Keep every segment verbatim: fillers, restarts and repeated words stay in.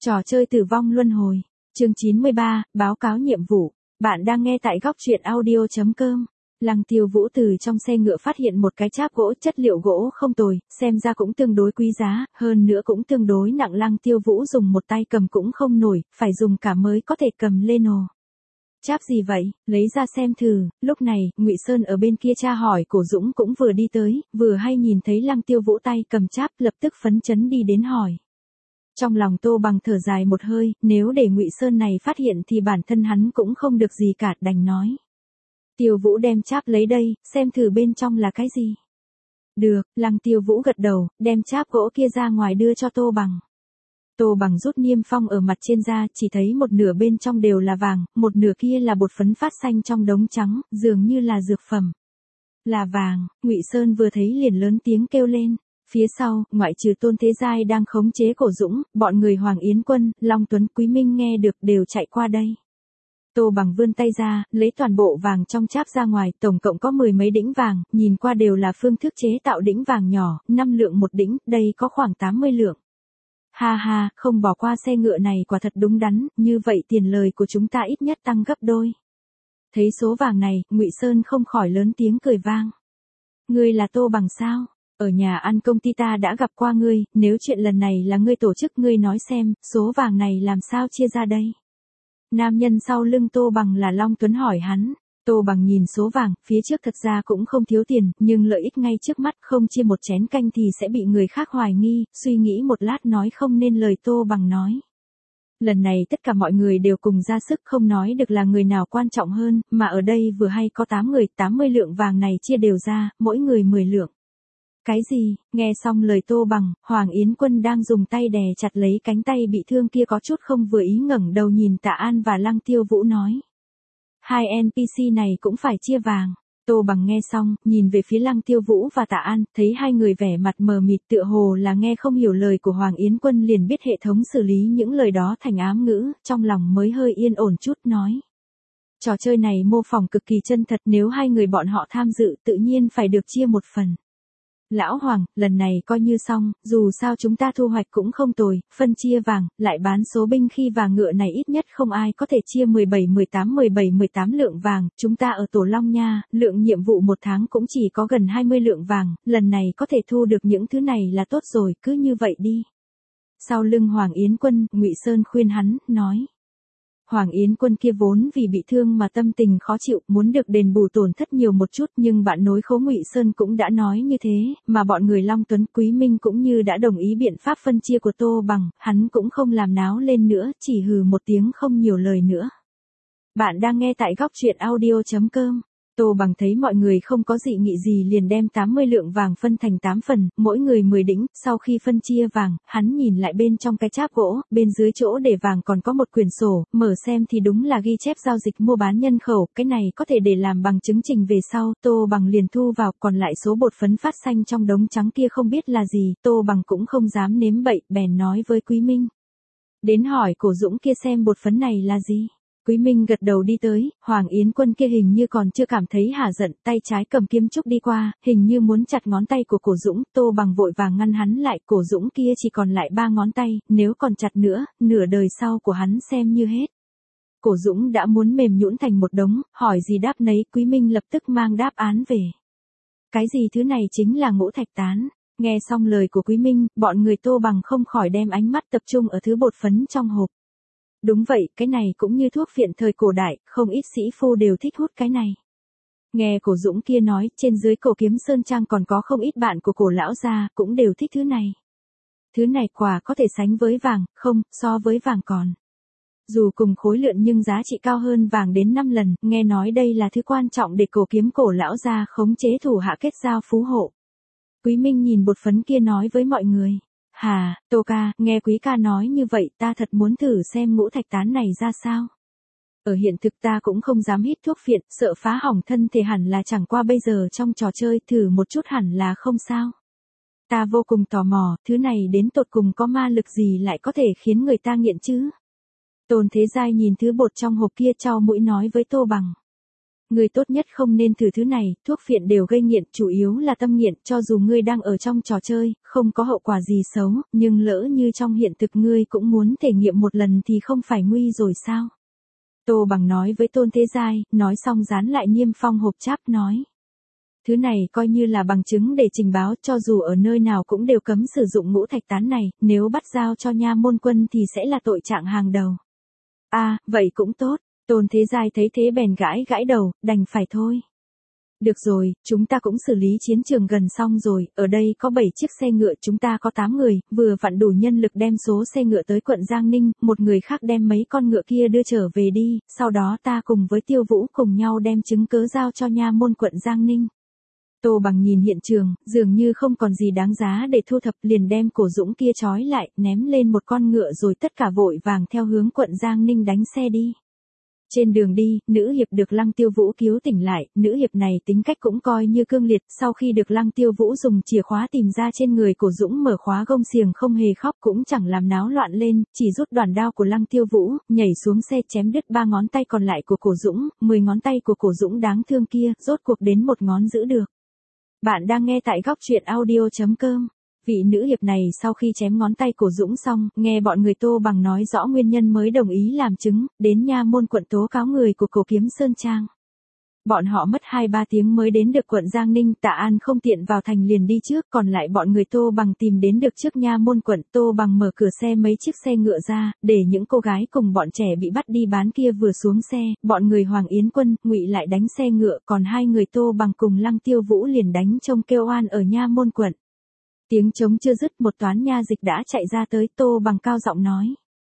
Trò chơi tử vong luân hồi. Chương chín mươi ba, báo cáo nhiệm vụ. Bạn đang nghe tại góc truyện audio chấm com. Lăng Tiêu Vũ từ trong xe ngựa phát hiện một cái cháp gỗ, chất liệu gỗ không tồi, xem ra cũng tương đối quý giá, hơn nữa cũng tương đối nặng. Lăng Tiêu Vũ dùng một tay cầm cũng không nổi, phải dùng cả mới có thể cầm lên ồ. Cháp gì vậy, lấy ra xem thử. Lúc này, Ngụy Sơn ở bên kia tra hỏi. Cổ Dũng cũng vừa đi tới, vừa hay nhìn thấy Lăng Tiêu Vũ tay cầm cháp, lập tức phấn chấn đi đến hỏi. Trong lòng Tô Bằng thở dài một hơi, nếu để Ngụy Sơn này phát hiện thì bản thân hắn cũng không được gì cả, đành nói. Tiêu Vũ đem cháp lấy đây, xem thử bên trong là cái gì. Được, Lăng Tiêu Vũ gật đầu, đem cháp gỗ kia ra ngoài đưa cho Tô Bằng. Tô Bằng rút niêm phong ở mặt trên ra, chỉ thấy một nửa bên trong đều là vàng, một nửa kia là bột phấn phát xanh trong đống trắng, dường như là dược phẩm. Là vàng, Ngụy Sơn vừa thấy liền lớn tiếng kêu lên. Phía sau, ngoại trừ Tôn Thế Giai đang khống chế Cổ Dũng, bọn người Hoàng Yến Quân, Long Tuấn, Quý Minh nghe được đều chạy qua đây. Tô Bằng vươn tay ra, lấy toàn bộ vàng trong cháp ra ngoài, tổng cộng có mười mấy đĩnh vàng, nhìn qua đều là phương thức chế tạo đĩnh vàng nhỏ, năm lượng một đĩnh, đây có khoảng tám mươi lượng. Ha ha, không bỏ qua xe ngựa này quả thật đúng đắn, như vậy tiền lời của chúng ta ít nhất tăng gấp đôi. Thấy số vàng này, Ngụy Sơn không khỏi lớn tiếng cười vang. Ngươi là Tô Bằng sao? Ở nhà ăn công ty ta đã gặp qua ngươi, nếu chuyện lần này là ngươi tổ chức, ngươi nói xem, số vàng này làm sao chia ra đây? Nam nhân sau lưng Tô Bằng là Long Tuấn hỏi hắn. Tô Bằng nhìn số vàng, phía trước thật ra cũng không thiếu tiền, nhưng lợi ích ngay trước mắt, không chia một chén canh thì sẽ bị người khác hoài nghi, suy nghĩ một lát nói không nên lời. Tô Bằng nói. Lần này tất cả mọi người đều cùng ra sức, không nói được là người nào quan trọng hơn, mà ở đây vừa hay có tám người, tám mươi lượng vàng này chia đều ra, mỗi người mười lượng. Cái gì? Nghe xong lời Tô Bằng, Hoàng Yến Quân đang dùng tay đè chặt lấy cánh tay bị thương kia có chút không vừa ý, ngẩng đầu nhìn Tạ An và Lăng Tiêu Vũ nói. Hai en pê xê này cũng phải chia vàng. Tô Bằng nghe xong, nhìn về phía Lăng Tiêu Vũ và Tạ An, thấy hai người vẻ mặt mờ mịt tựa hồ là nghe không hiểu lời của Hoàng Yến Quân, liền biết hệ thống xử lý những lời đó thành ám ngữ, trong lòng mới hơi yên ổn chút nói. Trò chơi này mô phỏng cực kỳ chân thật, nếu hai người bọn họ tham dự tự nhiên phải được chia một phần. Lão Hoàng, lần này coi như xong, dù sao chúng ta thu hoạch cũng không tồi, phân chia vàng, lại bán số binh khí và ngựa này ít nhất không ai có thể chia mười bảy mười tám mười bảy mười tám lượng vàng, chúng ta ở Tổ Long Nha, lượng nhiệm vụ một tháng cũng chỉ có gần hai mươi lượng vàng, lần này có thể thu được những thứ này là tốt rồi, cứ như vậy đi. Sau lưng Hoàng Yến Quân, Ngụy Sơn khuyên hắn, nói. Hoàng Yến Quân kia vốn vì bị thương mà tâm tình khó chịu, muốn được đền bù tổn thất nhiều một chút, nhưng bạn nối khố Ngụy Sơn cũng đã nói như thế, mà bọn người Long Tuấn, Quý Minh cũng như đã đồng ý biện pháp phân chia của Tô Bằng, hắn cũng không làm náo lên nữa, chỉ hừ một tiếng không nhiều lời nữa. Bạn đang nghe tại góc truyện audio chấm com. Tô Bằng thấy mọi người không có dị nghị gì liền đem tám mươi lượng vàng phân thành tám phần, mỗi người mười đĩnh, sau khi phân chia vàng, hắn nhìn lại bên trong cái cháp gỗ, bên dưới chỗ để vàng còn có một quyển sổ, mở xem thì đúng là ghi chép giao dịch mua bán nhân khẩu, cái này có thể để làm bằng chứng trình về sau. Tô Bằng liền thu vào, còn lại số bột phấn phát xanh trong đống trắng kia không biết là gì, Tô Bằng cũng không dám nếm bậy, bèn nói với Quý Minh. Đến hỏi Cổ Dũng kia xem bột phấn này là gì. Quý Minh gật đầu đi tới, Hoàng Yến Quân kia hình như còn chưa cảm thấy hả giận, tay trái cầm kiếm trúc đi qua, hình như muốn chặt ngón tay của Cổ Dũng, Tô Bằng vội vàng ngăn hắn lại, Cổ Dũng kia chỉ còn lại ba ngón tay, nếu còn chặt nữa, nửa đời sau của hắn xem như hết. Cổ Dũng đã muốn mềm nhũn thành một đống, hỏi gì đáp nấy, Quý Minh lập tức mang đáp án về. Cái gì thứ này chính là ngũ thạch tán. Nghe xong lời của Quý Minh, bọn người Tô Bằng không khỏi đem ánh mắt tập trung ở thứ bột phấn trong hộp. Đúng vậy, cái này cũng như thuốc phiện thời cổ đại, không ít sĩ phu đều thích hút cái này. Nghe Cổ Dũng kia nói, trên dưới Cổ Kiếm Sơn Trang còn có không ít bạn của Cổ lão gia, cũng đều thích thứ này. Thứ này quả có thể sánh với vàng, không, so với vàng còn. Dù cùng khối lượng nhưng giá trị cao hơn vàng đến năm lần, nghe nói đây là thứ quan trọng để Cổ Kiếm Cổ lão gia khống chế thủ hạ kết giao phú hộ. Quý Minh nhìn bột phấn kia nói với mọi người. Hà, Tô ca, nghe Quý ca nói như vậy ta thật muốn thử xem ngũ thạch tán này ra sao. Ở hiện thực ta cũng không dám hít thuốc phiện, sợ phá hỏng thân thể, hẳn là chẳng qua bây giờ trong trò chơi thử một chút hẳn là không sao. Ta vô cùng tò mò, thứ này đến tột cùng có ma lực gì lại có thể khiến người ta nghiện chứ. Tôn Thế Giai nhìn thứ bột trong hộp kia chau mũi nói với Tô Bằng. Ngươi tốt nhất không nên thử thứ này, thuốc phiện đều gây nghiện, chủ yếu là tâm nghiện, cho dù ngươi đang ở trong trò chơi, không có hậu quả gì xấu, nhưng lỡ như trong hiện thực ngươi cũng muốn thể nghiệm một lần thì không phải nguy rồi sao? Tô Bằng nói với Tôn Thế Giai, nói xong dán lại niêm phong hộp cháp nói. Thứ này coi như là bằng chứng để trình báo, cho dù ở nơi nào cũng đều cấm sử dụng ngũ thạch tán này, nếu bắt giao cho nha môn quân thì sẽ là tội trạng hàng đầu. À, vậy cũng tốt. Tôn Thế Giai thấy thế bèn gãi gãi đầu, đành phải thôi. Được rồi, chúng ta cũng xử lý chiến trường gần xong rồi, ở đây có bảy chiếc xe ngựa, chúng ta có tám người, vừa vặn đủ nhân lực đem số xe ngựa tới quận Giang Ninh, một người khác đem mấy con ngựa kia đưa trở về đi, sau đó ta cùng với Tiêu Vũ cùng nhau đem chứng cớ giao cho nha môn quận Giang Ninh. Tô Bằng nhìn hiện trường, dường như không còn gì đáng giá để thu thập, liền đem cổ Dũng kia trói lại, ném lên một con ngựa rồi tất cả vội vàng theo hướng quận Giang Ninh đánh xe đi. Trên đường đi, nữ hiệp được Lăng Tiêu Vũ cứu tỉnh lại, nữ hiệp này tính cách cũng coi như cương liệt, sau khi được Lăng Tiêu Vũ dùng chìa khóa tìm ra trên người cổ Dũng mở khóa gông xiềng không hề khóc cũng chẳng làm náo loạn lên, chỉ rút đoàn đao của Lăng Tiêu Vũ, nhảy xuống xe chém đứt ba ngón tay còn lại của cổ Dũng, mười ngón tay của cổ Dũng đáng thương kia, rốt cuộc đến một ngón giữ được. Bạn đang nghe tại góc truyện audio chấm com. Vị nữ hiệp này sau khi chém ngón tay cổ Dũng xong, nghe bọn người Tô Bằng nói rõ nguyên nhân mới đồng ý làm chứng, đến nha môn quận tố cáo người của Cổ Kiếm Sơn Trang. Bọn họ mất hai ba tiếng mới đến được quận Giang Ninh, Tạ An không tiện vào thành liền đi trước, còn lại bọn người Tô Bằng tìm đến được trước nha môn quận. Tô Bằng mở cửa xe mấy chiếc xe ngựa ra, để những cô gái cùng bọn trẻ bị bắt đi bán kia vừa xuống xe, bọn người Hoàng Yến Quân, Ngụy lại đánh xe ngựa, còn hai người Tô Bằng cùng Lăng Tiêu Vũ liền đánh trông kêu oan ở nha môn quận. Tiếng trống chưa dứt, một toán nha dịch đã chạy ra tới, Tô Bằng cao giọng nói.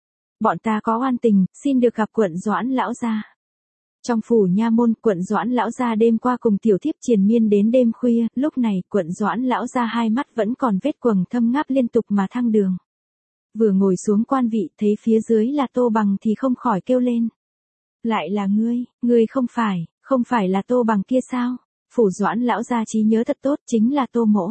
Bọn ta có oan tình, xin được gặp quận Doãn lão gia. Trong phủ nha môn, quận Doãn lão gia đêm qua cùng tiểu thiếp triền miên đến đêm khuya, lúc này quận Doãn lão gia hai mắt vẫn còn vết quầng thâm ngáp liên tục mà thăng đường. Vừa ngồi xuống quan vị, thấy phía dưới là Tô Bằng thì không khỏi kêu lên. Lại là ngươi, ngươi không phải, không phải là Tô Bằng kia sao? Phủ Doãn lão gia trí nhớ thật tốt, chính là Tô mỗ.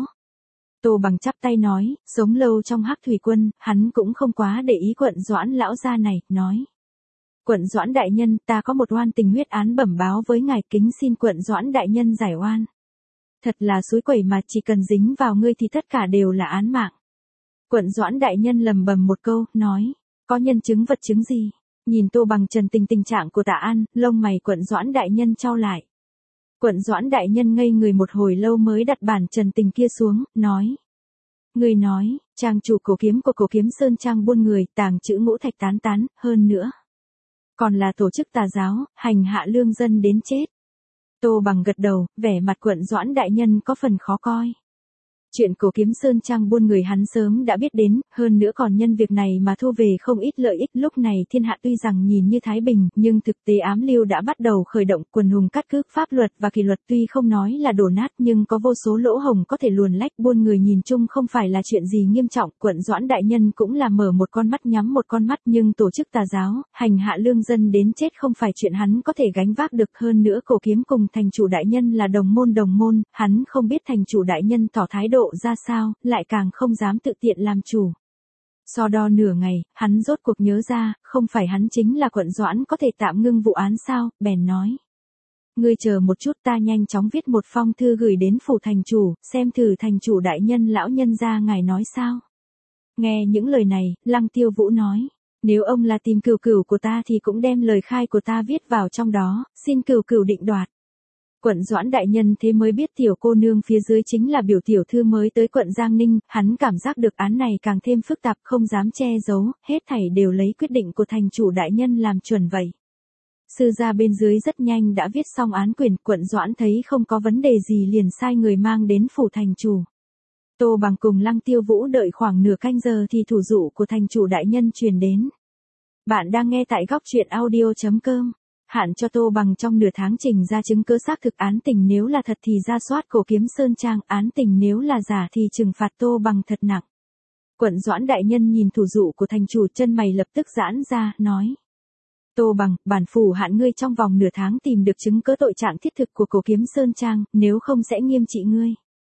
Tô Bằng chắp tay nói, sống lâu trong Hắc Thủy Quân, hắn cũng không quá để ý quận Doãn lão gia này, nói. Quận Doãn đại nhân, ta có một oan tình huyết án bẩm báo với ngài, kính xin quận Doãn đại nhân giải oan. Thật là suối quẩy mà, chỉ cần dính vào ngươi thì tất cả đều là án mạng. Quận Doãn đại nhân lầm bầm một câu, nói, có nhân chứng vật chứng gì? Nhìn Tô Bằng trần tình tình trạng của Tạ An, lông mày quận Doãn đại nhân chau lại. Quận Doãn đại nhân ngây người một hồi lâu mới đặt bản trần tình kia xuống, nói. Người nói, trang chủ Cổ Kiếm của Cổ Kiếm Sơn Trang buôn người, tàng trữ ngũ thạch tán tán, hơn nữa. Còn là tổ chức tà giáo, hành hạ lương dân đến chết. Tô Bằng gật đầu, vẻ mặt quận Doãn đại nhân có phần khó coi. Chuyện Cổ Kiếm Sơn Trang buôn người hắn sớm đã biết đến, hơn nữa còn nhân việc này mà thu về không ít lợi ích. Lúc này thiên hạ tuy rằng nhìn như thái bình, nhưng thực tế ám lưu đã bắt đầu khởi động, quần hùng cắt cướp, pháp luật và kỷ luật tuy không nói là đổ nát nhưng có vô số lỗ hổng có thể luồn lách. Buôn người nhìn chung không phải là chuyện gì nghiêm trọng, quận Doãn đại nhân cũng là mở một con mắt nhắm một con mắt, nhưng tổ chức tà giáo, hành hạ lương dân đến chết không phải chuyện hắn có thể gánh vác được. Hơn nữa Cổ Kiếm cùng thành chủ đại nhân là đồng môn đồng môn, hắn không biết thành chủ đại nhân tỏ thái độ ra sao, lại càng không dám tự tiện làm chủ. So đo nửa ngày, hắn rốt cuộc nhớ ra, không phải hắn chính là quận Doãn có thể tạm ngưng vụ án sao, bèn nói. Ngươi chờ một chút, ta nhanh chóng viết một phong thư gửi đến phủ thành chủ, xem thử thành chủ đại nhân lão nhân gia ngài nói sao. Nghe những lời này, Lăng Tiêu Vũ nói. Nếu ông là tìm cửu cửu của ta thì cũng đem lời khai của ta viết vào trong đó, xin cửu cửu định đoạt. Quận Doãn đại nhân thế mới biết tiểu cô nương phía dưới chính là biểu tiểu thư mới tới quận Giang Ninh, hắn cảm giác được án này càng thêm phức tạp, không dám che giấu, hết thảy đều lấy quyết định của thành chủ đại nhân làm chuẩn vậy. Sư gia bên dưới rất nhanh đã viết xong án quyển, quận Doãn thấy không có vấn đề gì liền sai người mang đến phủ thành chủ. Tô Bằng cùng Lăng Tiêu Vũ đợi khoảng nửa canh giờ thì thủ dụ của thành chủ đại nhân truyền đến. Bạn đang nghe tại góc truyện audio chấm com. Hạn cho Tô Bằng trong nửa tháng trình ra chứng cứ xác thực, án tình nếu là thật thì ra soát Cổ Kiếm Sơn Trang, án tình nếu là giả thì trừng phạt Tô Bằng thật nặng. Quận Doãn đại nhân nhìn thủ dụ của thành chủ, chân mày lập tức giãn ra, nói. Tô Bằng, bản phủ hạn ngươi trong vòng nửa tháng tìm được chứng cứ tội trạng thiết thực của Cổ Kiếm Sơn Trang, nếu không sẽ nghiêm trị ngươi.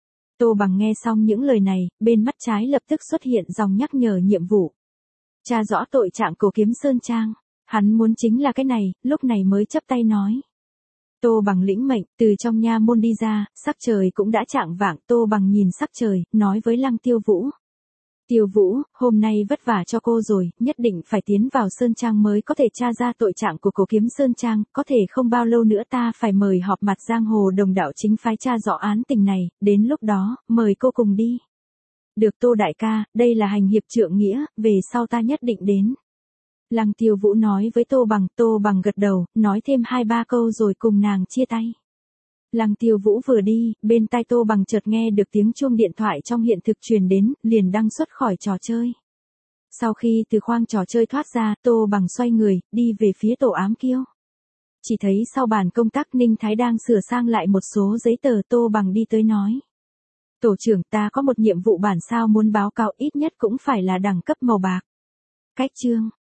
Tô Bằng nghe xong những lời này, bên mắt trái lập tức xuất hiện dòng nhắc nhở nhiệm vụ. Tra rõ tội trạng Cổ Kiếm Sơn Trang. Hắn muốn chính là cái này, lúc này mới chắp tay nói. Tô Bằng lĩnh mệnh, từ trong nha môn đi ra, sắc trời cũng đã chạng vạng, Tô Bằng nhìn sắc trời, nói với Lăng Tiêu Vũ. Tiêu Vũ, hôm nay vất vả cho cô rồi, nhất định phải tiến vào Sơn Trang mới có thể tra ra tội trạng của Cổ Kiếm Sơn Trang, có thể không bao lâu nữa ta phải mời họp mặt giang hồ đồng đạo chính phái tra rõ án tình này, đến lúc đó, mời cô cùng đi. Được Tô đại ca, đây là hành hiệp trượng nghĩa, về sau ta nhất định đến. Lăng Tiêu Vũ nói với Tô Bằng, Tô Bằng gật đầu, nói thêm hai ba câu rồi cùng nàng chia tay. Lăng Tiêu Vũ vừa đi, bên tai Tô Bằng chợt nghe được tiếng chuông điện thoại trong hiện thực truyền đến, liền đăng xuất khỏi trò chơi. Sau khi từ khoang trò chơi thoát ra, Tô Bằng xoay người, đi về phía tổ ám kiêu. Chỉ thấy sau bàn công tác Ninh Thái đang sửa sang lại một số giấy tờ, Tô Bằng đi tới nói. Tổ trưởng, ta có một nhiệm vụ bản sao muốn báo cáo, ít nhất cũng phải là đẳng cấp màu bạc. Cách chương.